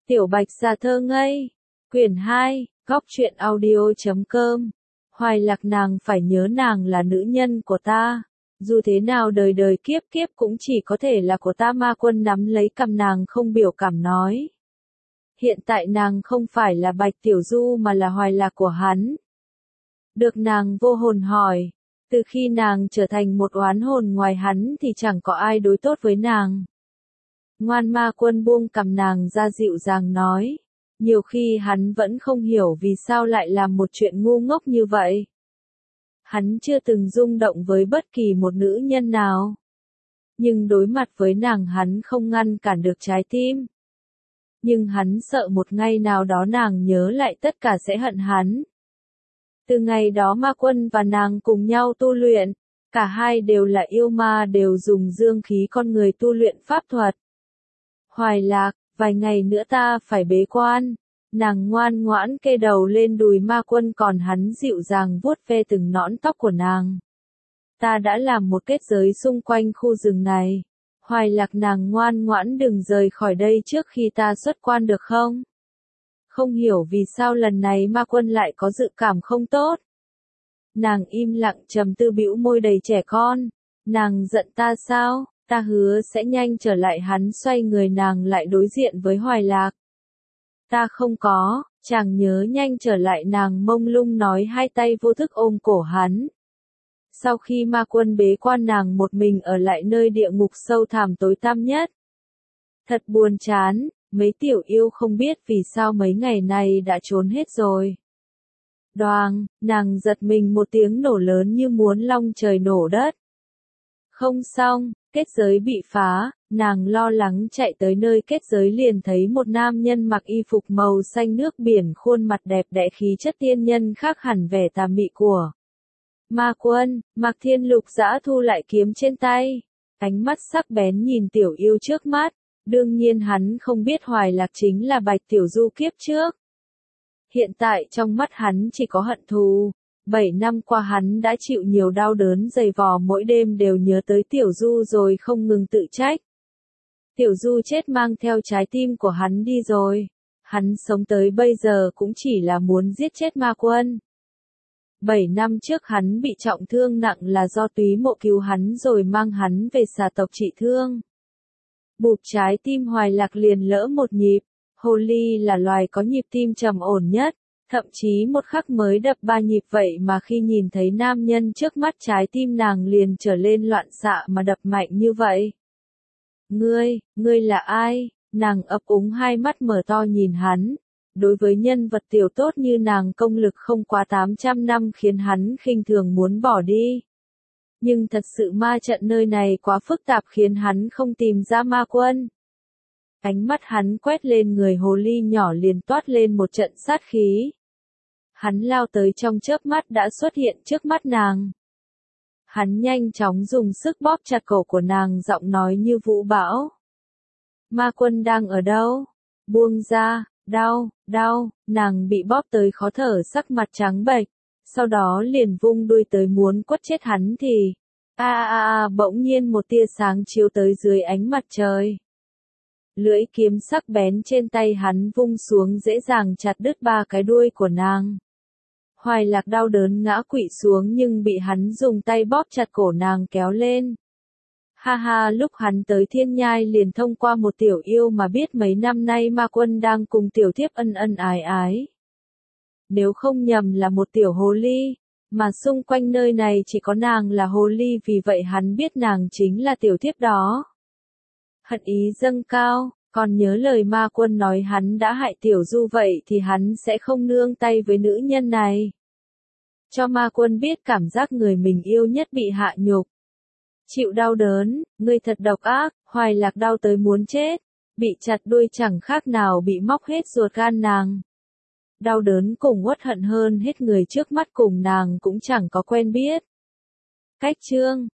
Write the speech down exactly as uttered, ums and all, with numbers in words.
Tiểu Bạch Gia Thơ Ngây, quyển hai, góc truyện audio chấm com. Hoài Lạc nàng phải nhớ nàng là nữ nhân của ta, dù thế nào đời đời kiếp kiếp cũng chỉ có thể là của ta. Ma Quân nắm lấy cằm nàng không biểu cảm nói. Hiện tại nàng không phải là Bạch Tiểu Du mà là Hoài Lạc của hắn. Được nàng vô hồn hỏi, từ khi nàng trở thành một oán hồn ngoài hắn thì chẳng có ai đối tốt với nàng. Ngoan Ma Quân buông cằm nàng ra dịu dàng nói, nhiều khi hắn vẫn không hiểu vì sao lại làm một chuyện ngu ngốc như vậy. Hắn chưa từng rung động với bất kỳ một nữ nhân nào. Nhưng đối mặt với nàng hắn không ngăn cản được trái tim. Nhưng hắn sợ một ngày nào đó nàng nhớ lại tất cả sẽ hận hắn. Từ ngày đó Ma Quân và nàng cùng nhau tu luyện, cả hai đều là yêu ma, đều dùng dương khí con người tu luyện pháp thuật. Hoài Lạc, vài ngày nữa ta phải bế quan. Nàng ngoan ngoãn kê đầu lên đùi Ma Quân, còn hắn dịu dàng vuốt ve từng nõn tóc của nàng. Ta đã làm một kết giới xung quanh khu rừng này. Hoài Lạc, nàng ngoan ngoãn đừng rời khỏi đây trước khi ta xuất quan được không? Không hiểu vì sao lần này Ma Quân lại có dự cảm không tốt. Nàng im lặng trầm tư bĩu môi đầy trẻ con. Nàng giận ta sao? Ta hứa sẽ nhanh trở lại. Hắn xoay người, nàng lại đối diện với Hoài Lạc. Ta không có, chàng nhớ nhanh trở lại, nàng mông lung nói, hai tay vô thức ôm cổ hắn. Sau khi Ma Quân bế quan, nàng một mình ở lại nơi địa ngục sâu thẳm tối tăm nhất. Thật buồn chán, mấy tiểu yêu không biết vì sao mấy ngày này đã trốn hết rồi. Đoàng, nàng giật mình một tiếng nổ lớn như muốn long trời nổ đất. Không xong, kết giới bị phá, nàng lo lắng chạy tới nơi kết giới liền thấy một nam nhân mặc y phục màu xanh nước biển, khuôn mặt đẹp đẽ, khí chất tiên nhân khác hẳn vẻ tà mị của Ma Quân. Mạc Thiên Lục giã thu lại kiếm trên tay, ánh mắt sắc bén nhìn tiểu yêu trước mắt. Đương nhiên hắn không biết Hoài Lạc chính là Bạch Tiểu Du kiếp trước. Hiện tại trong mắt hắn chỉ có hận thù. Bảy năm qua hắn đã chịu nhiều đau đớn dày vò, mỗi đêm đều nhớ tới Tiểu Du rồi không ngừng tự trách. Tiểu Du chết mang theo trái tim của hắn đi rồi. Hắn sống tới bây giờ cũng chỉ là muốn giết chết Ma Quân. Bảy năm trước hắn bị trọng thương nặng là do Túy Mộ cứu hắn rồi mang hắn về xà tộc trị thương. Bụp, trái tim Hoài Lạc liền lỡ một nhịp. Hồ ly là loài có nhịp tim trầm ổn nhất. Thậm chí một khắc mới đập ba nhịp, vậy mà khi nhìn thấy nam nhân trước mắt trái tim nàng liền trở lên loạn xạ mà đập mạnh như vậy. Ngươi, ngươi là ai? Nàng ấp úng hai mắt mở to nhìn hắn. Đối với nhân vật tiểu tốt như nàng, công lực không quá tám trăm năm khiến hắn khinh thường muốn bỏ đi. Nhưng thật sự ma trận nơi này quá phức tạp khiến hắn không tìm ra Ma Quân. Ánh mắt hắn quét lên người hồ ly nhỏ liền toát lên một trận sát khí. Hắn lao tới, trong chớp mắt đã xuất hiện trước mắt nàng. Hắn nhanh chóng dùng sức bóp chặt cổ của nàng, giọng nói như vũ bão. Ma Quân đang ở đâu? Buông ra, đau, đau, nàng bị bóp tới khó thở, sắc mặt trắng bệch, sau đó liền vung đuôi tới muốn quất chết hắn thì, a a a, bỗng nhiên một tia sáng chiếu tới dưới ánh mặt trời. Lưỡi kiếm sắc bén trên tay hắn vung xuống dễ dàng chặt đứt ba cái đuôi của nàng. Hoài Lạc đau đớn ngã quỵ xuống nhưng bị hắn dùng tay bóp chặt cổ nàng kéo lên. Ha ha, lúc hắn tới Thiên Nhai liền thông qua một tiểu yêu mà biết mấy năm nay Ma Quân đang cùng tiểu thiếp ân ân ái ái. Nếu không nhầm là một tiểu hồ ly, mà xung quanh nơi này chỉ có nàng là hồ ly, vì vậy hắn biết nàng chính là tiểu thiếp đó. Hận ý dâng cao, còn nhớ lời Ma Quân nói hắn đã hại Tiểu Du, vậy thì hắn sẽ không nương tay với nữ nhân này. Cho Ma Quân biết cảm giác người mình yêu nhất bị hạ nhục. Chịu đau đớn, ngươi thật độc ác. Hoài Lạc đau tới muốn chết, bị chặt đuôi chẳng khác nào bị móc hết ruột gan nàng. Đau đớn cùng uất hận hơn hết, người trước mắt cùng nàng cũng chẳng có quen biết. Cách chương